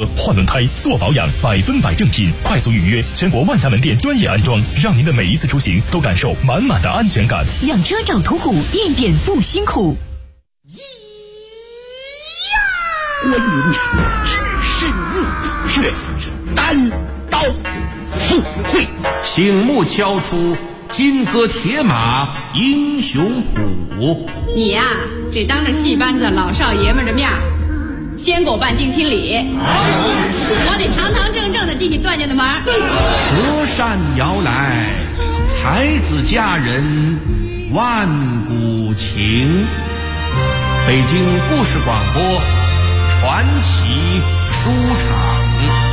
换轮胎、做保养，100%正品，快速预约，全国万家门店专业安装，让您的每一次出行都感受满满的安全感。 养车找途虎，一点不辛苦。 我云只是热血，单刀赴会， 醒目敲出金戈铁马英雄谱。 你呀，得当着戏班子老少爷们的面先给我办定亲礼，我得堂堂正正的进你段家的门。 隔山遥来，才子佳人万古情。北京故事广播传奇书场。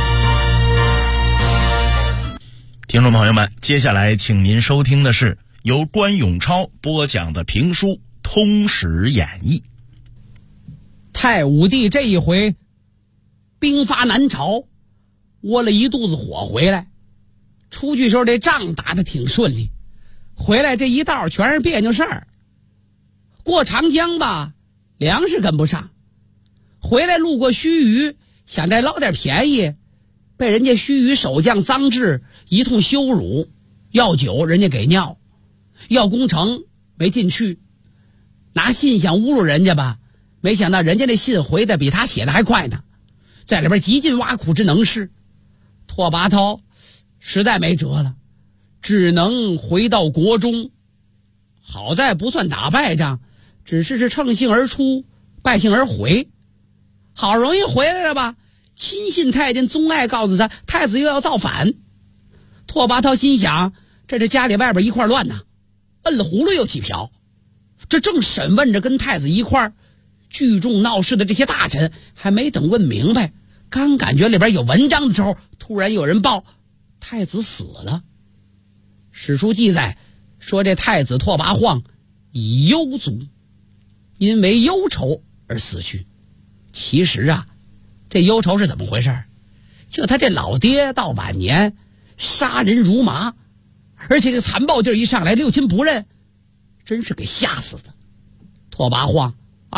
听众朋友们，接下来请您收听的是由关永超播讲的评书《通史演义》。 太武帝这一回兵发南朝，窝了一肚子火回来，出去时候这仗打得挺顺利，回来这一道全是别扭事儿。过长江吧，粮食跟不上，回来路过须臾，想再捞点便宜，被人家须臾守将臧质一通羞辱，要酒人家给尿，要攻城没进去，拿信想侮辱人家吧，没想到人家那信回的比他写的还快呢，在里边极尽挖苦之能事。拓跋焘实在没辙了，只能回到国中。好在不算打败仗，只是乘兴而出，败兴而回。好容易回来了吧，亲信太监宗爱告诉他，太子又要造反。拓跋焘心想，这是家里外边一块乱呐，摁了葫芦又起瓢。这正审问着跟太子一块聚众闹事的这些大臣，还没等问明白，刚感觉里边有文章的时候，突然有人报太子死了。史书记载说，这太子拓跋晃以忧卒，因为忧愁而死去。其实啊，这忧愁是怎么回事？就他这老爹到晚年杀人如麻，而且这残暴劲儿一上来，六亲不认，真是给吓死的。拓跋晃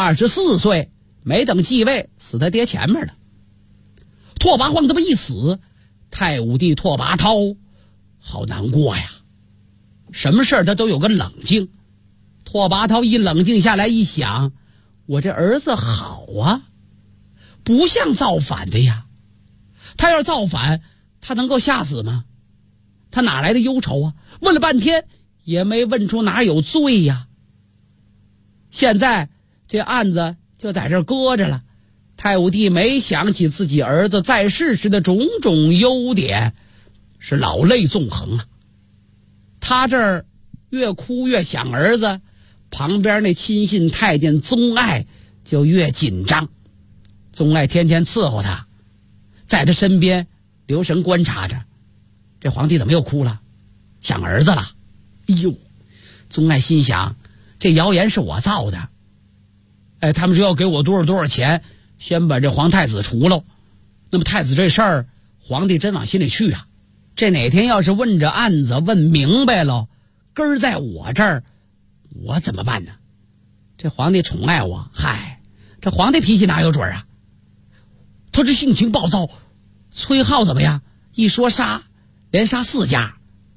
24岁，没等继位，死他爹前面了。拓跋晃这么一死，太武帝拓跋焘好难过呀，什么事儿他都有个冷静。拓跋焘一冷静下来一想，我这儿子好啊，不像造反的呀，他要是造反，他能够吓死吗？他哪来的忧愁啊？问了半天也没问出哪有罪呀。现在这案子就在这儿搁着了，太武帝没想起自己儿子在世时的种种优点，是老泪纵横啊。他这儿越哭越想儿子，旁边那亲信太监宗爱就越紧张。宗爱天天伺候他，在他身边留神观察着，这皇帝怎么又哭了？想儿子了。哎呦，宗爱心想，这谣言是我造的，他们说要给我多少钱，先把这皇太子除了。那么太子这事儿，皇帝真往心里去啊。这哪天要是问着案子问明白了，根儿在我这儿，我怎么办呢？这皇帝宠爱我，嗨，这皇帝脾气哪有准啊？他这性情暴躁，崔浩怎么样？一说杀，连杀4家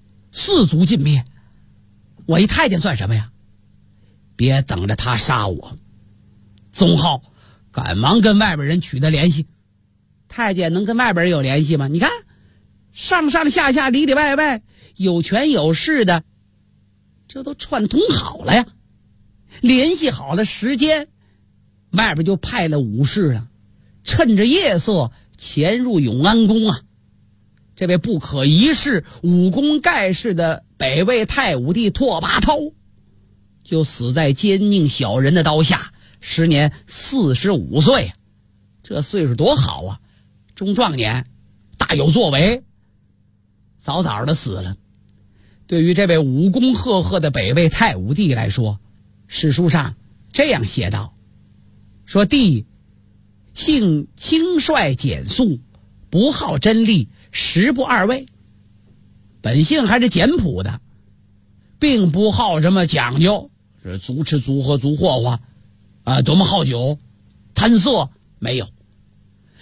，4族尽灭。我一太监算什么呀？别等着他杀我。宗浩赶忙跟外边人取得联系。太监能跟外边人有联系吗？你看上上下下里里外外有权有势的，这都串通好了呀。联系好了时间，外边就派了武士了，趁着夜色潜入永安宫啊。这位不可一世、武功盖世的北魏太武帝拓跋焘，就死在奸佞小人的刀下，时年45岁，这岁数多好啊！中壮年，大有作为，早早的死了。对于这位武功赫赫的北魏太武帝来说，史书上这样写道，说帝性轻率简素，不好真利，实不二位。本性还是简朴的，并不好什么讲究，是足吃足喝足霍霍多么好酒贪色没有。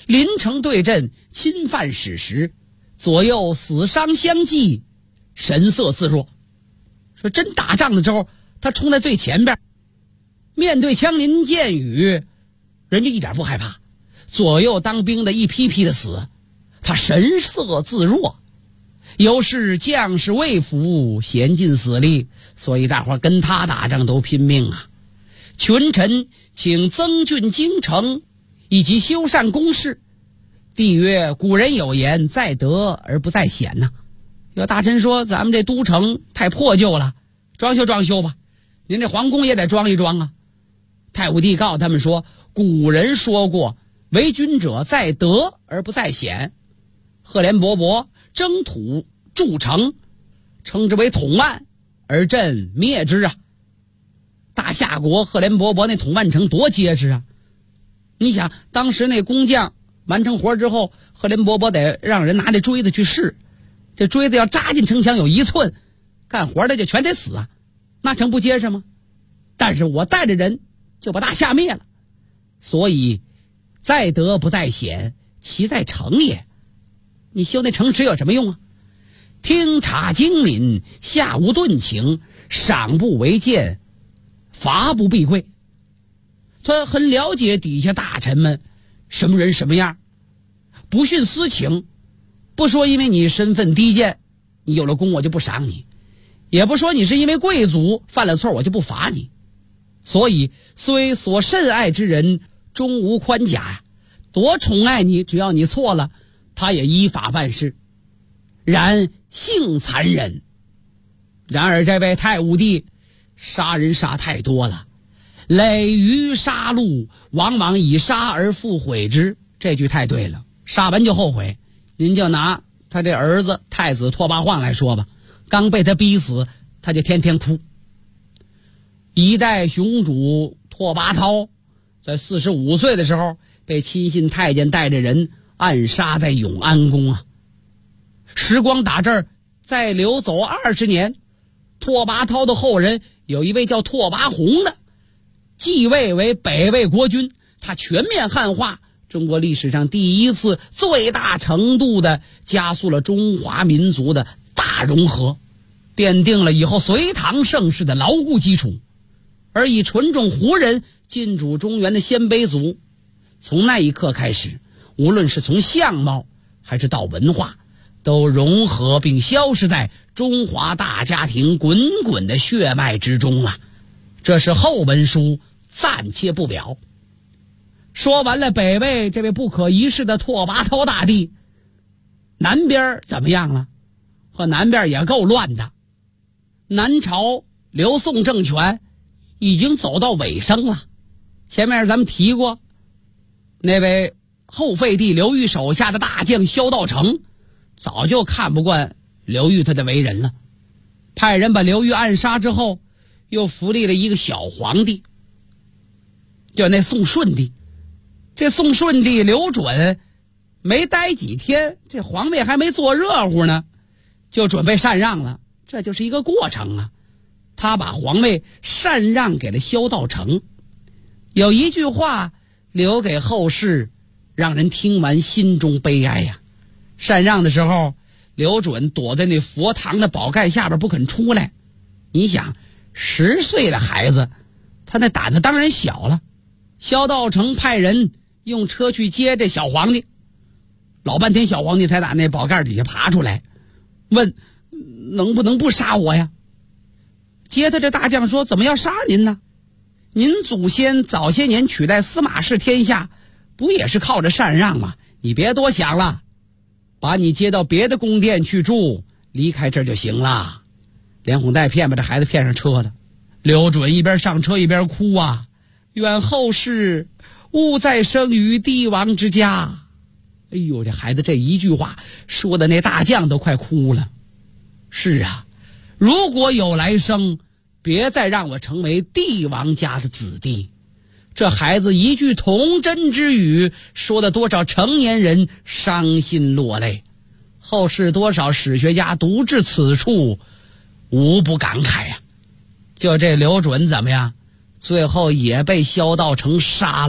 临城对阵，侵犯史实，左右死伤相继，神色自若。说真打仗的时候，他冲在最前边，面对枪林箭雨，人家一点不害怕。左右当兵的一批批的死，他神色自若。有是将士未服，闲尽死力，所以大伙跟他打仗都拼命啊。群臣请增峻京城，以及修缮宫室。帝曰：古人有言，在德而不在贤呐。有大臣说，咱们这都城太破旧了，装修装修吧，您这皇宫也得装一装啊。太武帝告诉他们说，古人说过，为君者在德而不在贤。赫连勃勃征土筑城，称之为统万，而朕灭之啊。大夏国赫连勃勃那统万城多结实啊！你想当时那工匠完成活之后，赫连勃勃得让人拿这锥子去试，这锥子要扎进城墙有1寸，干活的就全得死啊，那城不结实吗？但是我带着人就把大夏灭了，所以在德不在贤，其在成也。你修那城池有什么用啊？听察精敏，下无顿情，赏不为谏，罚不避讳。他很了解底下大臣们什么人什么样，不徇私情，不说因为你身份低贱，你有了功我就不赏你，也不说你是因为贵族犯了错我就不罚你。所以虽所甚爱之人终无宽假呀，多宠爱你，只要你错了，他也依法办事。然性残忍。然而这位太武帝杀人杀太多了，累于杀戮，往往以杀而复悔之。这句太对了，杀完就后悔。您就拿他这儿子太子拓跋晃来说吧，刚被他逼死，他就天天哭。一代雄主拓跋焘在45岁的时候被亲信太监带着人暗杀在永安宫啊。时光打这儿再流走20年，拓跋焘的后人有一位叫拓跋宏的，继位为北魏国君，他全面汉化，中国历史上第一次最大程度的加速了中华民族的大融合，奠定了以后隋唐盛世的牢固基础。而以纯种胡人进主中原的鲜卑族，从那一刻开始，无论是从相貌还是到文化，都融合并消失在中华大家庭滚滚的血脉之中啊！这是后文书暂且不表。说完了北魏这位不可一世的拓跋焘大帝，南边怎么样了？和南边也够乱的。南朝刘宋政权已经走到尾声了。前面咱们提过，那位后废帝刘裕手下的大将萧道成早就看不惯刘裕他的为人了，派人把刘裕暗杀之后，又扶立了一个小皇帝，叫那宋顺帝。这宋顺帝刘准没待几天，这皇位还没坐热乎呢，就准备禅让了，这就是一个过程啊。他把皇位禅让给了萧道成。有一句话留给后世，让人听完心中悲哀呀。禅让的时候，刘准躲在那佛堂的宝盖下边不肯出来。你想10岁的孩子，他那胆子当然小了。萧道成派人用车去接这小皇帝，老半天小皇帝才打那宝盖底下爬出来，问能不能不杀我呀？接他这大将说，怎么要杀您呢？您祖先早些年取代司马氏天下，不也是靠着禅让吗？你别多想了，把你接到别的宫殿去住，离开这儿就行了。连哄带骗把这孩子骗上车了。刘准一边上车一边哭啊，愿后世勿再生于帝王之家。哎呦，这孩子这一句话说的那大将都快哭了。是啊，如果有来生，别再让我成为帝王家的子弟。这孩子一句童真之语，说了多少成年人伤心落泪。后世多少史学家读至此处，无不感慨呀。就这刘准怎么样？最后也被萧道成杀了。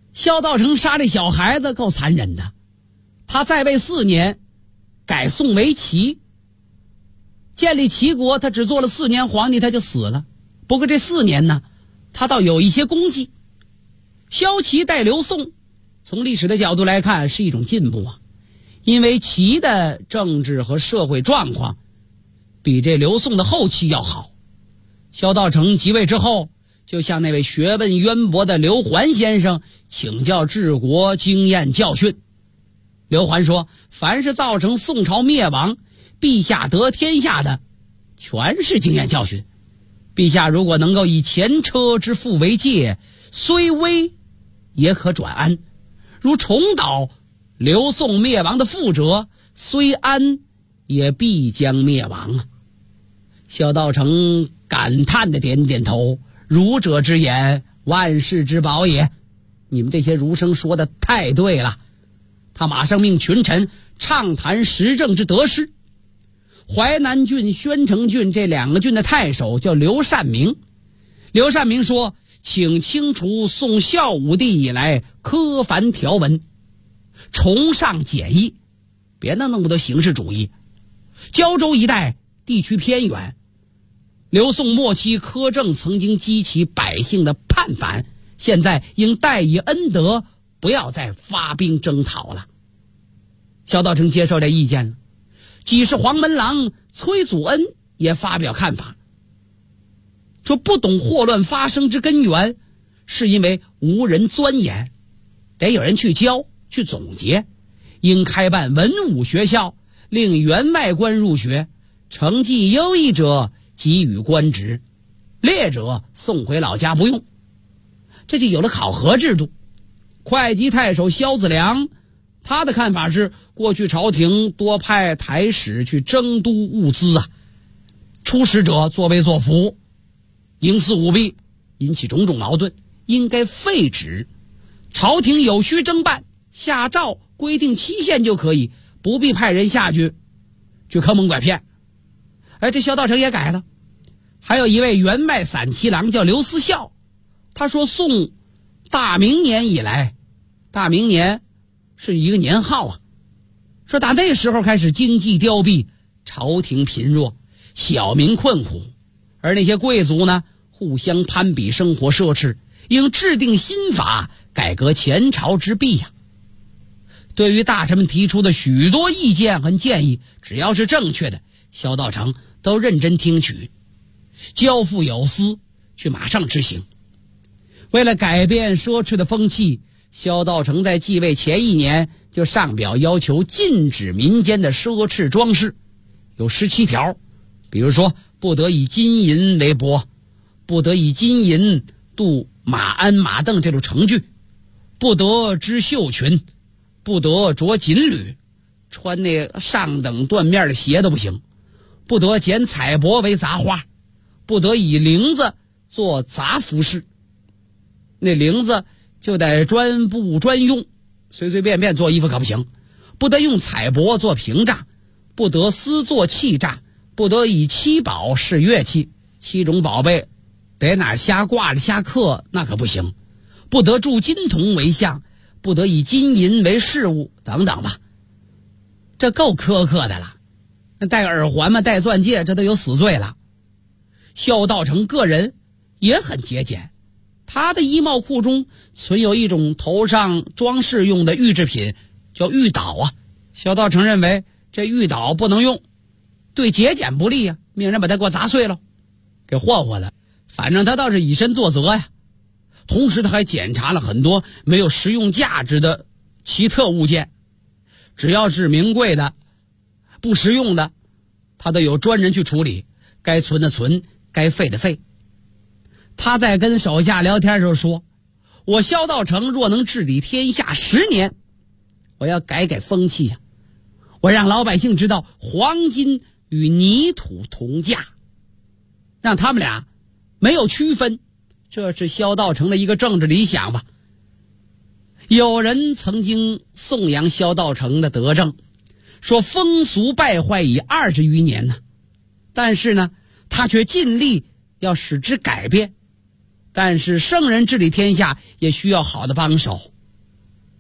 萧道成杀这小孩子够残忍的，他在位4年，改宋为齐，建立齐国，他只做了4年皇帝他就死了。不过这4年呢，他倒有一些功绩。萧齐代刘宋，从历史的角度来看是一种进步啊，因为齐的政治和社会状况比这刘宋的后期要好。萧道成即位之后，就向那位学问渊博的刘桓先生请教治国经验教训。刘桓说，凡是造成宋朝灭亡，陛下得天下的，全是经验教训。陛下如果能够以前车之覆为戒，虽危也可转安，如重蹈刘宋灭亡的覆辙，虽安也必将灭亡啊。萧道成感叹的点点头，儒者之言，万世之宝也。你们这些儒生说的太对了。他马上命群臣畅谈时政之得失。淮南郡、宣城郡这2个郡的太守叫刘善明。刘善明说，请清除宋孝武帝以来苛繁条文，崇尚简易，别弄那么多形式主义。胶州一带地区偏远，刘宋末期苛政曾经激起百姓的叛反，现在应代以恩德，不要再发兵征讨了。萧道成接受这意见了。几世黄门郎崔祖恩也发表看法，说不懂祸乱发生之根源，是因为无人钻研，得有人去教去总结，应开办文武学校，令员外官入学，成绩优异者给予官职，劣者送回老家不用。这就有了考核制度。会稽太守萧子良，他的看法是，过去朝廷多派台使去征都物资啊，出使者作威作福，营私舞弊，引起种种矛盾，应该废止。朝廷有需征办，下诏规定期限就可以，不必派人下去坑蒙拐骗。这萧道成也改了。还有一位员外散骑郎叫刘思孝，他说宋大明年以来，大明年是一个年号啊，说打那时候开始经济凋敝，朝廷贫弱，小民困苦，而那些贵族呢，互相攀比，生活奢侈，应制定新法，改革前朝之弊呀。对于大臣们提出的许多意见和建议，只要是正确的，萧道成都认真听取，交付有司，去马上执行。为了改变奢侈的风气，萧道成在继位前1年就上表要求禁止民间的奢侈装饰，有17条。比如说，不得以金银为帛，不得以金银镀马鞍马镫这种程具，不得织绣裙，不得着锦履，穿那上等缎面的鞋都不行，不得剪彩帛为杂花，不得以绫子做杂服饰，那绫子就得专布专用，随随便便做衣服可不行，不得用彩帛做屏障，不得私做器障，不得以7宝饰乐器，7种宝贝得哪瞎挂着瞎刻，那可不行，不得铸金铜为像，不得以金银为饰物等等吧。这够苛刻的了，那戴耳环嘛，戴钻戒，这都有死罪了。萧道成个人也很节俭，他的衣帽库中存有一种头上装饰用的玉制品，叫玉岛啊。萧道成认为这玉岛不能用，对节俭不利啊，命人把它给我砸碎了，给霍霍了。反正他倒是以身作则呀。同时他还检查了很多没有实用价值的奇特物件，只要是名贵的不实用的，他都有专人去处理，该存的存，该废的废。他在跟手下聊天的时候说，我萧道成若能治理天下10年，我要改风气呀，我让老百姓知道黄金与泥土同价，让他们俩没有区分，这是萧道成的一个政治理想吧。有人曾经颂扬萧道成的德政，说风俗败坏已20余年呢，但是呢，他却尽力要使之改变。但是圣人治理天下也需要好的帮手，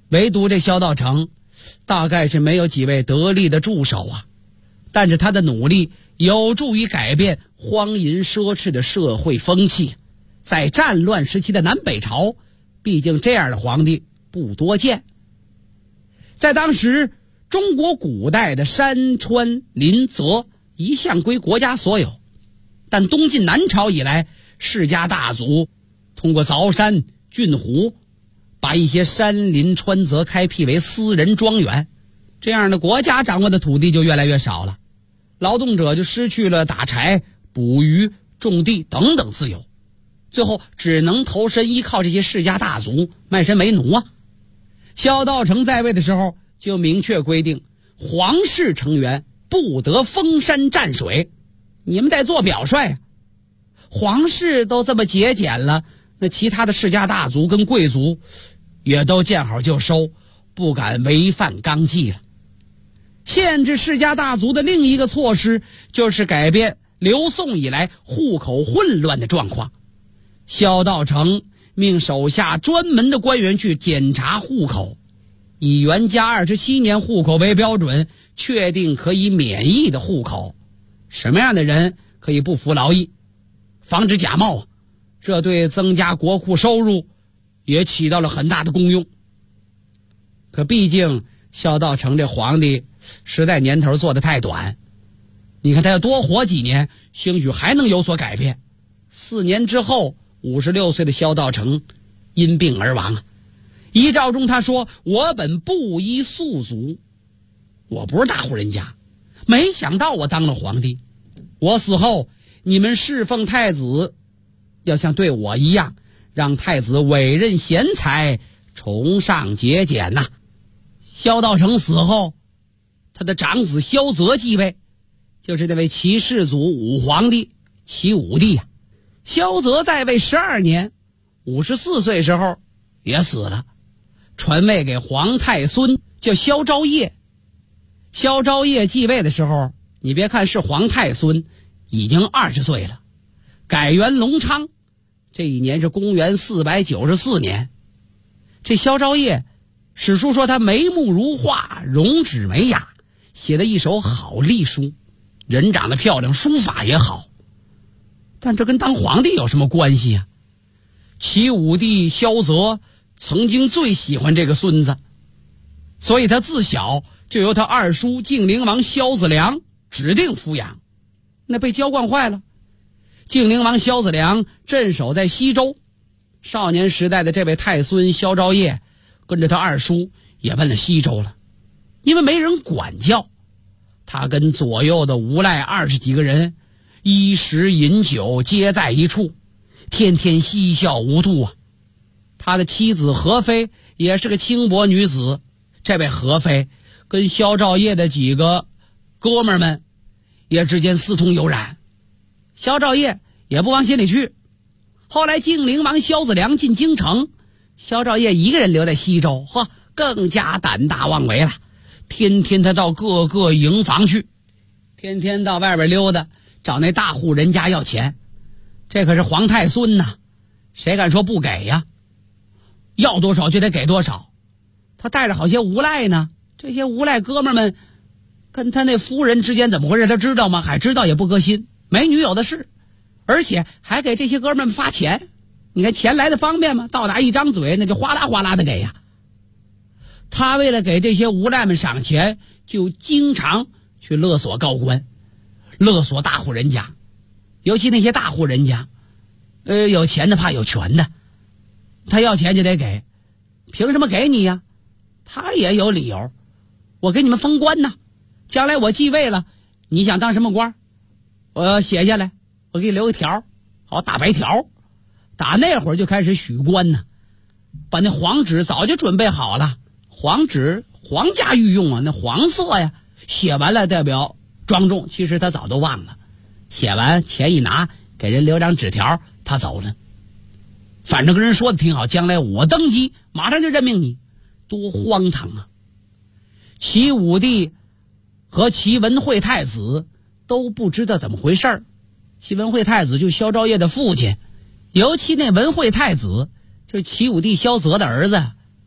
唯独这萧道成大概是没有几位得力的助手啊，但是他的努力有助于改变荒淫奢侈的社会风气。在战乱时期的南北朝，毕竟这样的皇帝不多见。在当时中国古代的山川林泽一向归国家所有，但东晋南朝以来，世家大族通过凿山浚湖，把一些山林川泽开辟为私人庄园，这样的国家掌握的土地就越来越少了，劳动者就失去了打柴、捕鱼、种地等等自由，最后只能投身依靠这些世家大族，卖身为奴啊。萧道成在位的时候就明确规定，皇室成员不得封山占水，你们得做表率啊。皇室都这么节俭了，那其他的世家大族跟贵族也都见好就收，不敢违反纲纪了。限制世家大族的另一个措施就是改变刘宋以来户口混乱的状况。萧道成命手下专门的官员去检查户口，以元嘉27年户口为标准，确定可以免役的户口，什么样的人可以不服劳役，防止假冒，这对增加国库收入也起到了很大的功用。可毕竟萧道成这皇帝实在年头做得太短，你看他要多活几年，兴许还能有所改变。4年之后，56岁的萧道成因病而亡。遗诏中他说，我本布衣宿族，我不是大户人家，没想到我当了皇帝，我死后你们侍奉太子要像对我一样，让太子委任贤才，崇尚节俭呐。萧道成死后，他的长子萧泽继位，就是那位齐世祖武皇帝齐武帝啊。萧泽在位12年，54岁时候也死了，传位给皇太孙，叫萧昭业。萧昭业继位的时候，你别看是皇太孙，已经20岁了。改元隆昌，这一年是公元494年。这萧昭业，史书说他眉目如画，容止美雅，写的一手好隶书，人长得漂亮，书法也好。但这跟当皇帝有什么关系啊？齐武帝萧泽曾经最喜欢这个孙子，所以他自小就由他二叔晋灵王萧子良指定抚养，那被娇惯坏了。晋灵王萧子良镇守在西周，少年时代的这位太孙萧昭业跟着他二叔也奔了西周了。因为没人管教，他跟左右的无赖20几个人衣食饮酒皆在一处，天天嬉笑无度啊。他的妻子何妃也是个轻薄女子，这位何妃跟萧昭业的几个哥们儿们也之间私通有染，萧昭业也不往心里去。后来晋灵王萧子良进京城，萧昭业一个人留在西周，更加胆大妄为了。天天他到各个营房去，天天到外边溜达，找那大户人家要钱。这可是皇太孙呐，谁敢说不给呀？要多少就得给多少。他带着好些无赖呢，这些无赖哥们们跟他那夫人之间怎么回事他知道吗？还知道也不革新，没女友的事，而且还给这些哥们们发钱。你看钱来的方便吗？到哪一张嘴那就哗啦哗啦的给呀。他为了给这些无赖们赏钱，就经常去勒索高官，勒索大户人家，尤其那些大户人家，有钱的怕有权的，他要钱就得给，凭什么给你呀？他也有理由，我给你们封官呢，将来我继位了，你想当什么官，我写下来，我给你留个条，好打白条。打那会儿就开始许官呢，把那黄纸早就准备好了，黄纸皇家御用啊，那黄色呀，写完了代表庄重，其实他早都忘了，写完钱一拿，给人留张纸条，他走了。反正跟人说的挺好，将来我登基马上就任命你，多荒唐啊。齐武帝和齐文惠太子都不知道怎么回事儿。齐文惠太子就萧昭业的父亲，尤其那文惠太子就是齐武帝萧泽的儿子，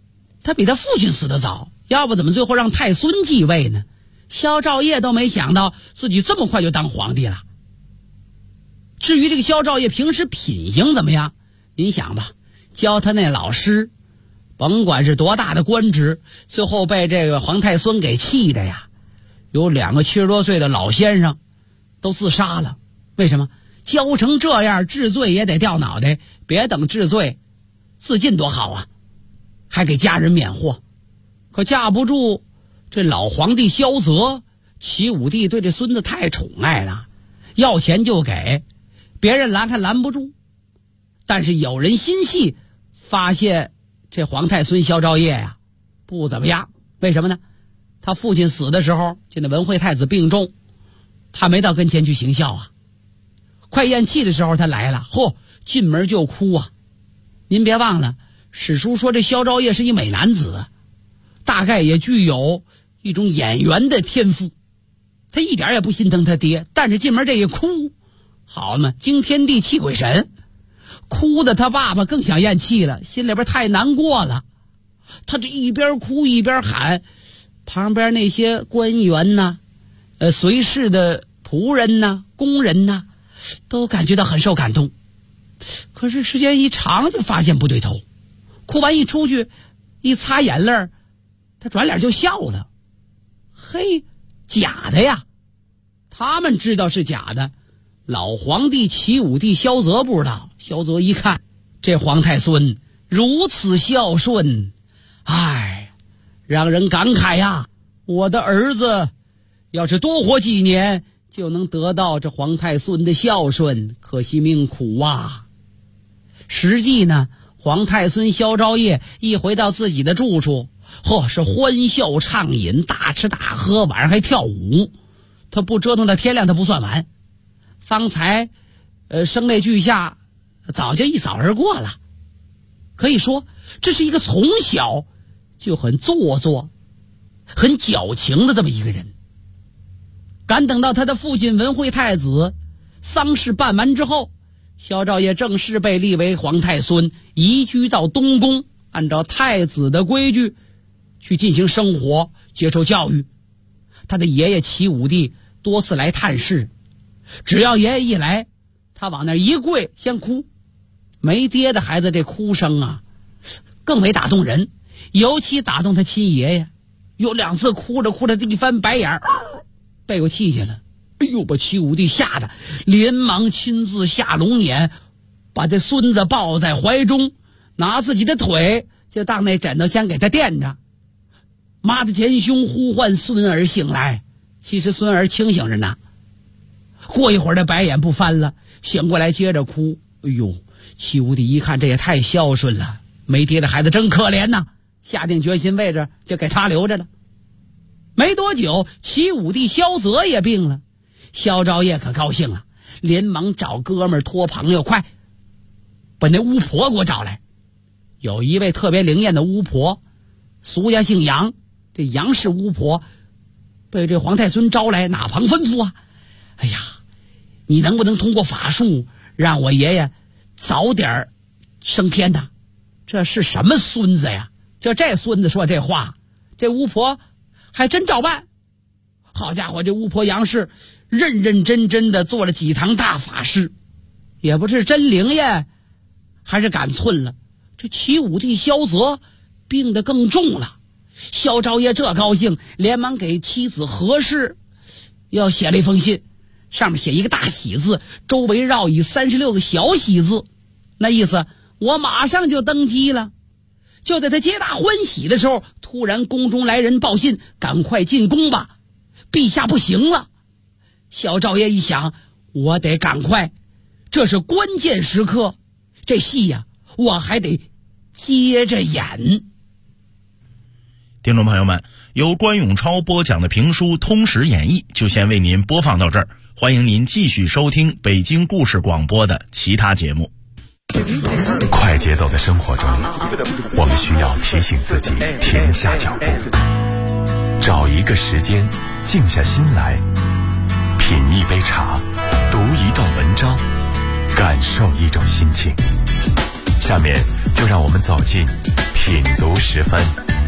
他比他父亲死得早，要不怎么最后让太孙继位呢？萧兆业都没想到自己这么快就当皇帝了。至于这个萧兆业平时品行怎么样，您想吧，教他那老师甭管是多大的官职，最后被这个皇太孙给气的呀，有2个70多岁的老先生都自杀了。为什么？教成这样，治罪也得掉脑袋，别等治罪自尽多好啊，还给家人免祸。可架不住这老皇帝萧泽，齐武帝对这孙子太宠爱了，要钱就给，别人拦还拦不住。但是有人心细，发现这皇太孙萧兆业呀不怎么样。为什么呢？他父亲死的时候，就那文惠太子病重，他没到跟前去行孝啊。快咽气的时候他来了，进门就哭啊。您别忘了，史书说这萧兆业是一美男子，大概也具有一种演员的天赋。他一点也不心疼他爹，但是进门这一哭，好嘛，惊天地泣鬼神，哭的他爸爸更想咽气了，心里边太难过了。他这一边哭一边喊，旁边那些官员呐、随侍的仆人呐、工人呐，都感觉到很受感动。可是时间一长就发现不对头，哭完一出去一擦眼泪，他转脸就笑了。嘿，假的呀！他们知道是假的，老皇帝齐武帝萧泽不知道。萧泽一看这皇太孙如此孝顺，让人感慨呀，我的儿子要是多活几年就能得到这皇太孙的孝顺，可惜命苦啊。实际呢，皇太孙萧兆业一回到自己的住处，是欢笑畅饮，大吃大喝，晚上还跳舞。他不折腾到天亮他不算完。方才声泪俱下早就一扫而过了。可以说这是一个从小就很做作很矫情的这么一个人。赶等到他的父亲文惠太子丧事办完之后，萧兆业正式被立为皇太孙，移居到东宫，按照太子的规矩去进行生活，接受教育。他的爷爷齐武帝多次来探视，只要爷爷一来，他往那一跪先哭。没爹的孩子这哭声啊更为打动人，尤其打动他亲爷爷。有2次哭着哭着一翻白眼，被我气去了。哎呦，把齐武帝吓得连忙亲自下龙辇，把这孙子抱在怀中，拿自己的腿就当那枕头先给他垫着，妈的前胸呼唤孙儿醒来。其实孙儿清醒着呢。过一会儿这白眼不翻了，醒过来接着哭。哎呦，齐武帝一看这也太孝顺了，没爹的孩子真可怜呐，下定决心位置就给他留着了。没多久，齐武帝萧泽也病了，萧兆业可高兴了，连忙找哥们儿托朋友，快把那巫婆给我找来。有一位特别灵验的巫婆，俗家姓杨，这杨氏巫婆被这皇太孙招来，哪旁吩咐啊？哎呀，你能不能通过法术让我爷爷早点升天呢？这是什么孙子呀？就这孙子说这话，这巫婆还真照办。好家伙，这巫婆杨氏认认真真的做了几堂大法事，也不是真灵验还是赶寸了。这齐武帝萧泽病得更重了，萧兆业这高兴，连忙给妻子何氏要写了一封信，上面写一个大喜字，周围绕以36个小喜字，那意思我马上就登基了。就在他皆大欢喜的时候，突然宫中来人报信，赶快进宫吧，陛下不行了。萧兆业一想，我得赶快，这是关键时刻，这戏呀我还得接着演。 听众朋友们，由关永超播讲的评书《通史演义》就先为您播放到这儿，欢迎您继续收听北京故事广播的其他节目。 快节奏的生活中，我们需要提醒自己停下脚步，找一个时间静下心来，品一杯茶，读一段文章，感受一种心情。下面就让我们走进品读时分。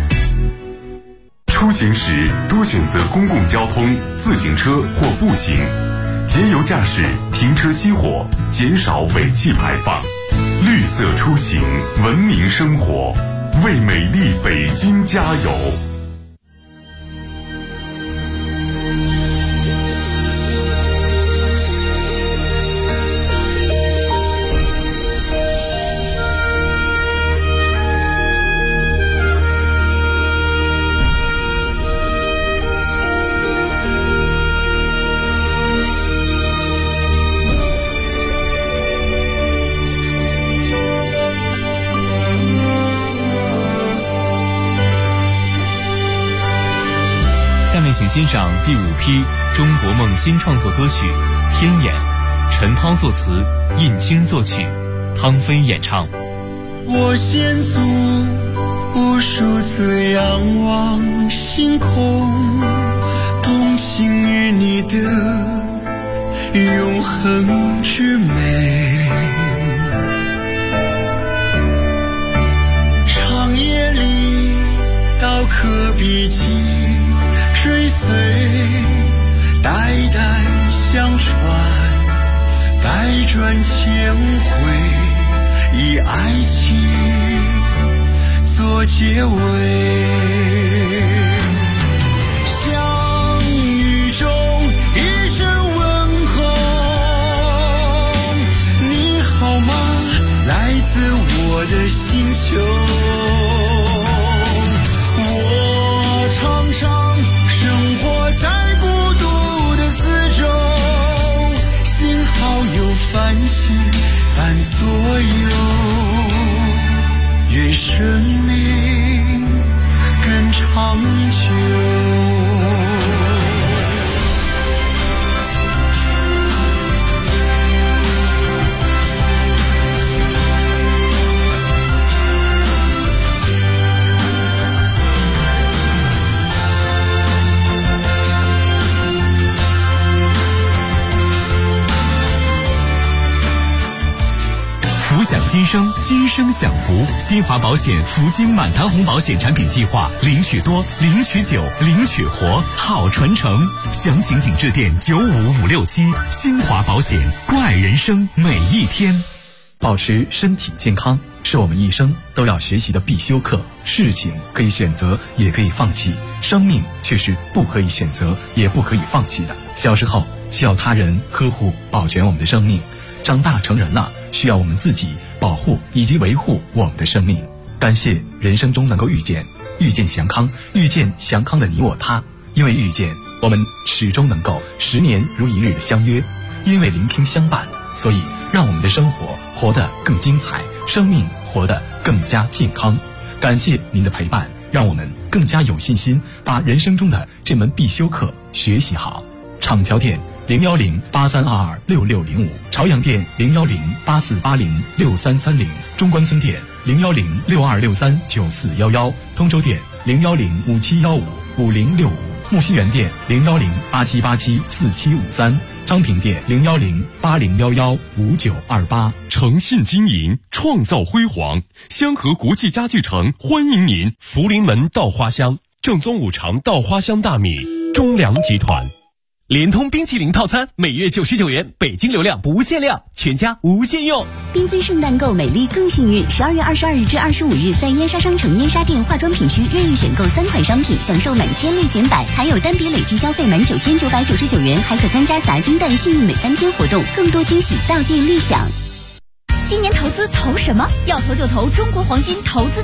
出行时多选择公共交通、自行车或步行，节油驾驶，停车熄火，减少尾气排放。绿色出行，文明生活，为美丽北京加油！ 下面请欣赏第5批中国梦新创作歌曲《天眼》，陈涛作词，印青作曲，汤飞演唱。 我先祖无数次仰望星空，动情于你的永恒之美。长夜里刀刻笔迹追随，代代相传，百转千回，以爱情做结尾。相遇中一声问候，你好吗？来自我的星球。繁星伴左右，愿生命更长久。 福享今生，今生享福。新华保险福金满堂红保险产品计划，领取多，领取久，领取活，好传承。详情请致电95567。新华保险，关爱人生每一天。 保持身体健康是我们一生都要学习的必修课。事情可以选择，也可以放弃，生命却是不可以选择，也不可以放弃的。小时候需要他人呵护保全我们的生命，长大成人了需要我们自己保护以及维护我们的生命。感谢人生中能够遇见祥康，遇见祥康的你我他。因为遇见，我们始终能够10年如一日的相约；因为聆听相伴，所以让我们的生活活得更精彩，生命活得更加健康。感谢您的陪伴，让我们更加有信心把人生中的这门必修课学习好。厂桥店01083226605，朝阳店01084806330，中关村店01062639411，通州店01057155065，木樨园店01087874753，昌平店01080115928。 诚信经营，创造辉煌。香河国际家具城欢迎您。福临门稻花香，正宗五常稻花香大米，中粮集团。 联通冰淇淋套餐每月99元，北京流量不限量，全家无限用。 缤纷圣诞购美丽更幸运，12月22日至25日，在燕莎商城燕莎店化妆品区任意选购3款商品，享受满千类减百，还有单笔累计消费满9999元，还可参加砸金蛋幸运每单天活动，更多惊喜到店立享。 今年投资投什么？要投就投中国黄金投资